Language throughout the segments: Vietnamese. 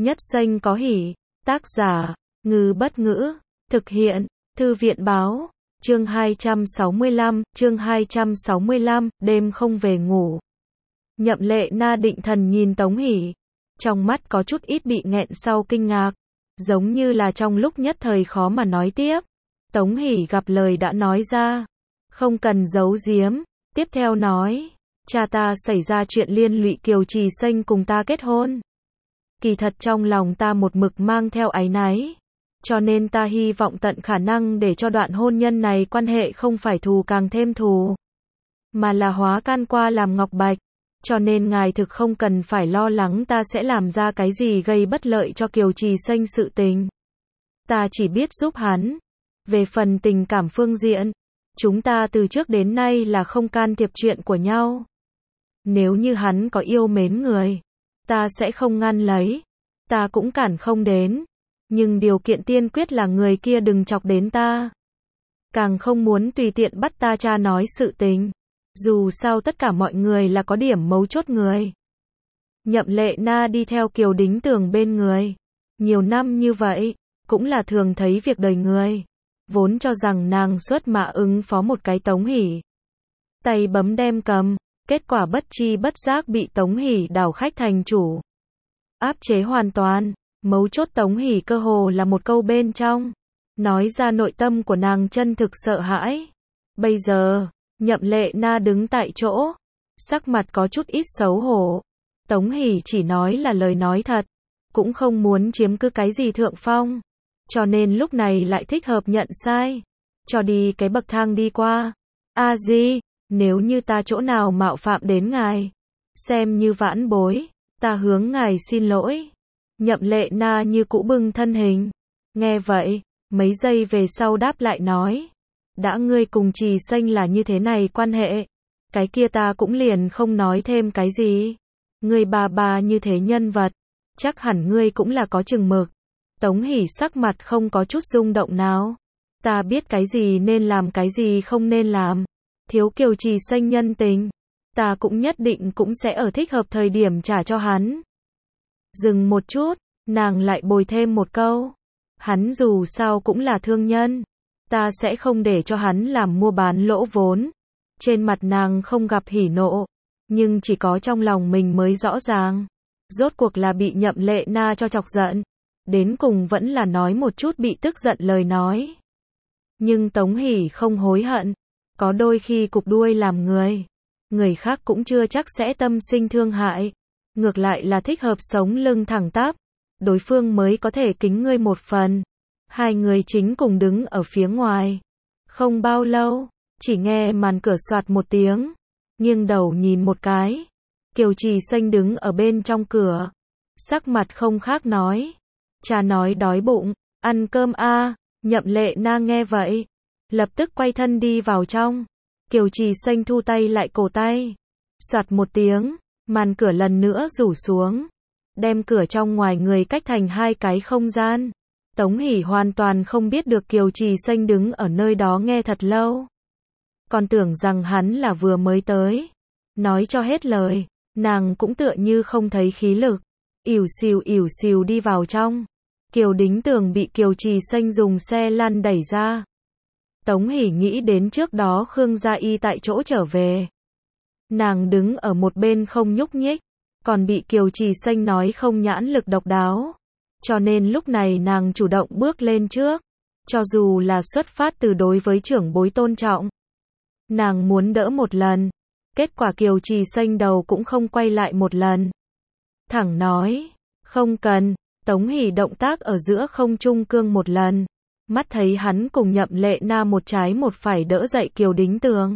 Nhất xanh có hỉ. Tác giả, Ngư Bất Ngữ. Thực hiện, Thư viện Báo. Chương 265, đêm không về ngủ. Nhậm Lệ Na định thần nhìn Tống Hỷ. Trong mắt có chút ít bị nghẹn sau kinh ngạc. Giống như là trong lúc nhất thời khó mà nói tiếp. Tống Hỷ gặp lời đã nói ra. Không cần giấu giếm. Tiếp theo nói. Cha ta xảy ra chuyện liên lụy Kiều Trì Xanh cùng ta kết hôn. Kỳ thật trong lòng ta một mực mang theo áy náy. Cho nên ta hy vọng tận khả năng để cho đoạn hôn nhân này quan hệ không phải thù càng thêm thù. Mà là hóa can qua làm ngọc bạch. Cho nên ngài thực không cần phải lo lắng ta sẽ làm ra cái gì gây bất lợi cho Kiều Trì Xanh sự tình. Ta chỉ biết giúp hắn. Về phần tình cảm phương diện, chúng ta từ trước đến nay là không can thiệp chuyện của nhau. Nếu như hắn có yêu mến người, ta sẽ không ngăn lấy. Ta cũng cản không đến. Nhưng điều kiện tiên quyết là người kia đừng chọc đến ta. Càng không muốn tùy tiện bắt ta cha nói sự tình. Dù sao tất cả mọi người là có điểm mấu chốt người. Nhậm Lệ Na đi theo Kiều Đính Tường bên người. Nhiều năm như vậy, cũng là thường thấy việc đời người. Vốn cho rằng nàng xuất mã ứng phó một cái Tống Hỷ. Tay bấm đem cầm, kết quả bất chi bất giác bị Tống Hỷ đảo khách thành chủ. Áp chế hoàn toàn, mấu chốt Tống Hỷ cơ hồ là một câu bên trong. Nói ra nội tâm của nàng chân thực sợ hãi. Bây giờ, Nhậm Lệ Na đứng tại chỗ, sắc mặt có chút ít xấu hổ. Tống Hỷ chỉ nói là lời nói thật, cũng không muốn chiếm cứ cái gì thượng phong. Cho nên lúc này lại thích hợp nhận sai, cho đi cái bậc thang đi qua. A Di, nếu như ta chỗ nào mạo phạm đến ngài, xem như vãn bối, ta hướng ngài xin lỗi. Nhậm Lệ Na như cũ bưng thân hình. Nghe vậy, mấy giây về sau đáp lại nói. Đã ngươi cùng Trì Xanh là như thế này quan hệ, cái kia ta cũng liền không nói thêm cái gì. Ngươi bà như thế nhân vật, chắc hẳn ngươi cũng là có chừng mực. Tống Hỷ sắc mặt không có chút rung động nào. Ta biết cái gì nên làm cái gì không nên làm. Thiếu Kiều Trì Xanh nhân tình, ta cũng nhất định cũng sẽ ở thích hợp thời điểm trả cho hắn. Dừng một chút, nàng lại bồi thêm một câu. Hắn dù sao cũng là thương nhân. Ta sẽ không để cho hắn làm mua bán lỗ vốn. Trên mặt nàng không gặp hỉ nộ, nhưng chỉ có trong lòng mình mới rõ ràng. Rốt cuộc là bị Nhậm Lệ Na cho chọc giận. Đến cùng vẫn là nói một chút bị tức giận lời nói. Nhưng Tống Hỷ không hối hận. Có đôi khi cục đuôi làm người. Người khác cũng chưa chắc sẽ tâm sinh thương hại. Ngược lại là thích hợp sống lưng thẳng tắp. Đối phương mới có thể kính ngươi một phần. Hai người chính cùng đứng ở phía ngoài. Không bao lâu, chỉ nghe màn cửa xoạt một tiếng. Nghiêng đầu nhìn một cái. Kiều Trì Xanh đứng ở bên trong cửa. Sắc mặt không khác nói. Cha nói đói bụng, ăn cơm a. Nhậm Lệ Na nghe vậy, lập tức quay thân đi vào trong. Kiều Trì Xanh thu tay lại cổ tay. Soạt một tiếng, màn cửa lần nữa rủ xuống. Đem cửa trong ngoài người cách thành hai cái không gian. Tống Hỷ hoàn toàn không biết được Kiều Trì Xanh đứng ở nơi đó nghe thật lâu. Còn tưởng rằng hắn là vừa mới tới. Nói cho hết lời, nàng cũng tựa như không thấy khí lực. Ỉu xìu đi vào trong. Kiều Đính Tường bị Kiều Trì Xanh dùng xe lăn đẩy ra. Tống Hỷ nghĩ đến trước đó Khương Gia Y tại chỗ trở về. Nàng đứng ở một bên không nhúc nhích. Còn bị Kiều Trì Xanh nói không nhãn lực độc đáo. Cho nên lúc này nàng chủ động bước lên trước. Cho dù là xuất phát từ đối với trưởng bối tôn trọng. Nàng muốn đỡ một lần. Kết quả Kiều Trì Xanh đầu cũng không quay lại một lần. Thẳng nói. Không cần. Tống Hỷ động tác ở giữa không trung cương một lần. Mắt thấy hắn cùng Nhậm Lệ Na một trái một phải đỡ dậy Kiều Đính Tường.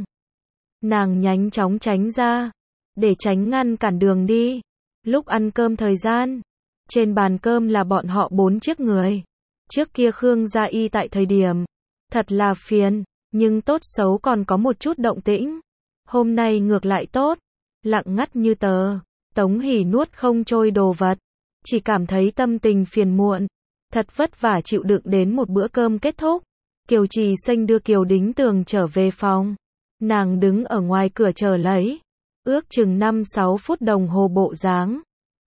Nàng nhanh chóng tránh ra. Để tránh ngăn cản đường đi. Lúc ăn cơm thời gian. Trên bàn cơm là bọn họ 4 chiếc người. Trước kia Khương Gia Y tại thời điểm. Thật là phiền. Nhưng tốt xấu còn có một chút động tĩnh. Hôm nay ngược lại tốt. Lặng ngắt như tờ. Tống Hỷ nuốt không trôi đồ vật. Chỉ cảm thấy tâm tình phiền muộn. Thật vất vả chịu đựng đến một bữa cơm kết thúc. Kiều Trì Xanh đưa Kiều Đính Tường trở về phòng. Nàng đứng ở ngoài cửa chờ lấy. Ước chừng 5-6 phút đồng hồ bộ dáng.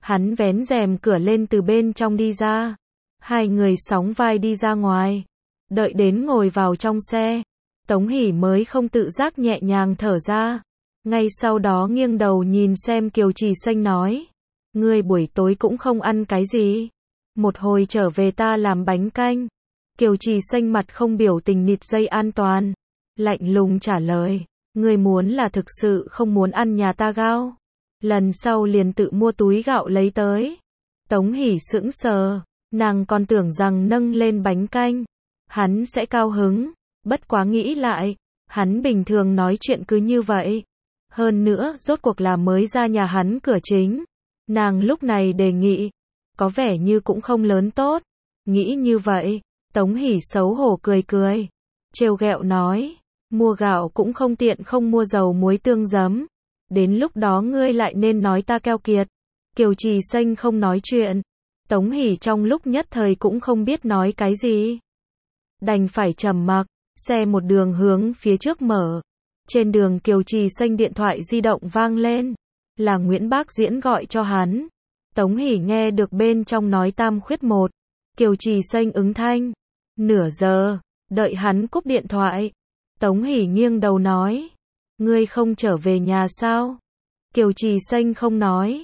Hắn vén rèm cửa lên từ bên trong đi ra. Hai người sóng vai đi ra ngoài. Đợi đến ngồi vào trong xe, Tống Hỷ mới không tự giác nhẹ nhàng thở ra. Ngay sau đó nghiêng đầu nhìn xem Kiều Trì Xanh nói. Ngươi buổi tối cũng không ăn cái gì. Một hồi trở về ta làm bánh canh. Kiều Trì Xanh mặt không biểu tình nịt dây an toàn. Lạnh lùng trả lời. Ngươi muốn là thực sự không muốn ăn nhà ta gao. Lần sau liền tự mua túi gạo lấy tới. Tống Hỷ sững sờ. Nàng còn tưởng rằng nâng lên bánh canh hắn sẽ cao hứng. Bất quá nghĩ lại. Hắn bình thường nói chuyện cứ như vậy. Hơn nữa, rốt cuộc là mới ra nhà hắn cửa chính. Nàng lúc này đề nghị. Có vẻ như cũng không lớn tốt. Nghĩ như vậy, Tống Hỷ xấu hổ cười cười. Trêu ghẹo nói. Mua gạo cũng không tiện không mua dầu muối tương giấm. Đến lúc đó ngươi lại nên nói ta keo kiệt. Kiều Trì Xanh không nói chuyện. Tống Hỷ trong lúc nhất thời cũng không biết nói cái gì. Đành phải trầm mặc. Xe một đường hướng phía trước mở. Trên đường Kiều Trì Xanh điện thoại di động vang lên. Là Nguyễn Bác Diễn gọi cho hắn. Tống Hỷ nghe được bên trong nói tam khuyết một. Kiều Trì Xanh ứng thanh. Nửa giờ. Đợi hắn cúp điện thoại. Tống Hỷ nghiêng đầu nói. Ngươi không trở về nhà sao? Kiều Trì Xanh không nói.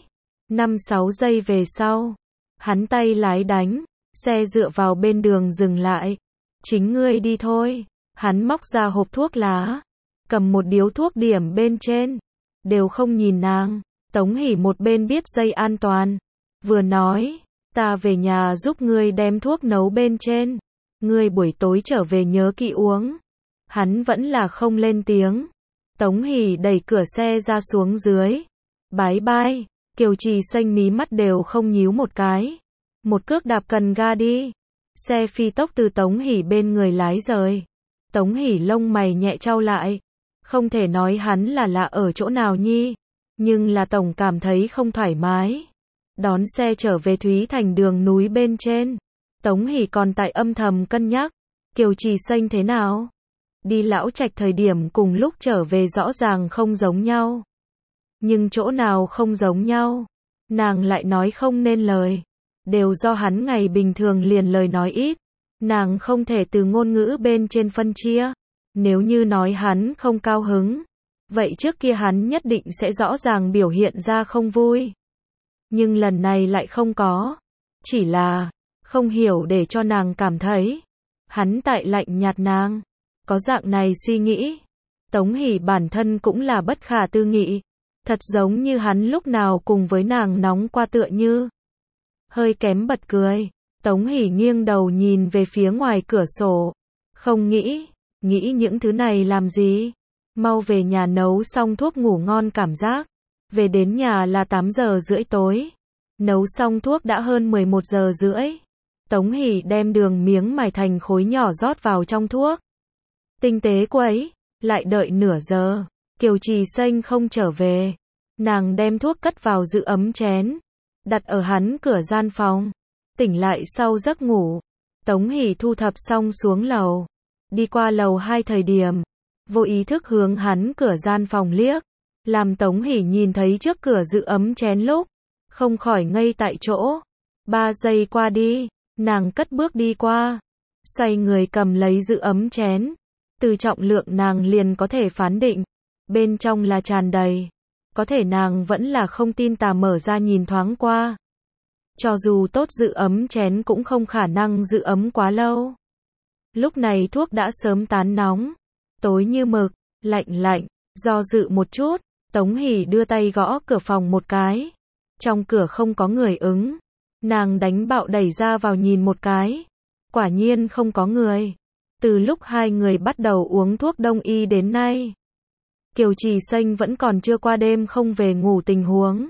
5-6 giây về sau. Hắn tay lái đánh. Xe dựa vào bên đường dừng lại. Chính ngươi đi thôi. Hắn móc ra hộp thuốc lá. Cầm một điếu thuốc điểm bên trên. Đều không nhìn nàng. Tống Hỷ một bên biết dây an toàn. Vừa nói. Ta về nhà giúp ngươi đem thuốc nấu bên trên. Ngươi buổi tối trở về nhớ kỹ uống. Hắn vẫn là không lên tiếng. Tống Hỷ đẩy cửa xe ra xuống dưới. Bái bai. Kiều Trì Xanh mí mắt đều không nhíu một cái. Một cước đạp cần ga đi. Xe phi tốc từ Tống Hỷ bên người lái rời. Tống Hỷ lông mày nhẹ chau lại. Không thể nói hắn là lạ ở chỗ nào nhi. Nhưng là tổng cảm thấy không thoải mái. Đón xe trở về Thúy Thành đường núi bên trên. Tống Hỷ còn tại âm thầm cân nhắc. Kiều Trì Xanh thế nào? Đi Lão Trạch thời điểm cùng lúc trở về rõ ràng không giống nhau. Nhưng chỗ nào không giống nhau? Nàng lại nói không nên lời. Đều do hắn ngày bình thường liền lời nói ít. Nàng không thể từ ngôn ngữ bên trên phân chia. Nếu như nói hắn không cao hứng. Vậy trước kia hắn nhất định sẽ rõ ràng biểu hiện ra không vui. Nhưng lần này lại không có. Chỉ là không hiểu để cho nàng cảm thấy. Hắn tại lạnh nhạt nàng. Có dạng này suy nghĩ. Tống Hỷ bản thân cũng là bất khả tư nghị. Thật giống như hắn lúc nào cùng với nàng nóng qua tựa như. Hơi kém bật cười. Tống Hỷ nghiêng đầu nhìn về phía ngoài cửa sổ. Không nghĩ những thứ này làm gì. Mau về nhà nấu xong thuốc ngủ ngon cảm giác. Về đến nhà là 8 giờ rưỡi tối. Nấu xong thuốc đã hơn 11 giờ rưỡi. Tống Hỷ đem đường miếng mài thành khối nhỏ rót vào trong thuốc. Tinh tế quấy, lại đợi nửa giờ. Kiều Trì Xanh không trở về. Nàng đem thuốc cất vào giữ ấm chén. Đặt ở hắn cửa gian phòng. Tỉnh lại sau giấc ngủ. Tống Hỷ thu thập xong xuống lầu. Đi qua lầu 2 thời điểm. Vô ý thức hướng hắn cửa gian phòng liếc. Làm Tống Hỷ nhìn thấy trước cửa giữ ấm chén lúc. Không khỏi ngây tại chỗ. 3 giây qua đi. Nàng cất bước đi qua. Xoay người cầm lấy giữ ấm chén. Từ trọng lượng nàng liền có thể phán định. Bên trong là tràn đầy. Có thể nàng vẫn là không tin tà mở ra nhìn thoáng qua. Cho dù tốt giữ ấm chén cũng không khả năng giữ ấm quá lâu. Lúc này thuốc đã sớm tán nóng. Tối như mực, lạnh. Do dự một chút, Tống Hỷ đưa tay gõ cửa phòng một cái. Trong cửa không có người ứng. Nàng đánh bạo đẩy ra vào nhìn một cái. Quả nhiên không có người. Từ lúc hai người bắt đầu uống thuốc đông y đến nay. Kiều Trì Xanh vẫn còn chưa qua đêm không về ngủ tình huống.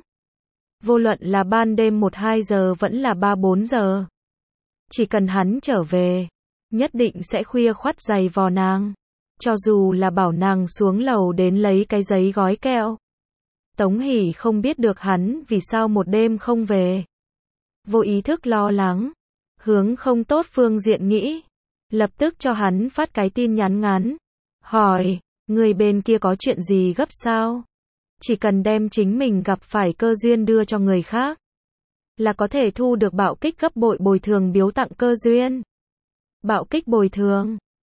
Vô luận là ban đêm 1-2 giờ vẫn là 3-4 giờ. Chỉ cần hắn trở về, nhất định sẽ khuya khoắt giày vò nàng. Cho dù là bảo nàng xuống lầu đến lấy cái giấy gói kẹo. Tống Hỷ không biết được hắn vì sao một đêm không về. Vô ý thức lo lắng. Hướng không tốt phương diện nghĩ. Lập tức cho hắn phát cái tin nhắn ngắn. Hỏi, người bên kia có chuyện gì gấp sao? Chỉ cần đem chính mình gặp phải cơ duyên đưa cho người khác. là có thể thu được bạo kích gấp bội bồi thường biếu tặng cơ duyên. Bạo kích bồi thường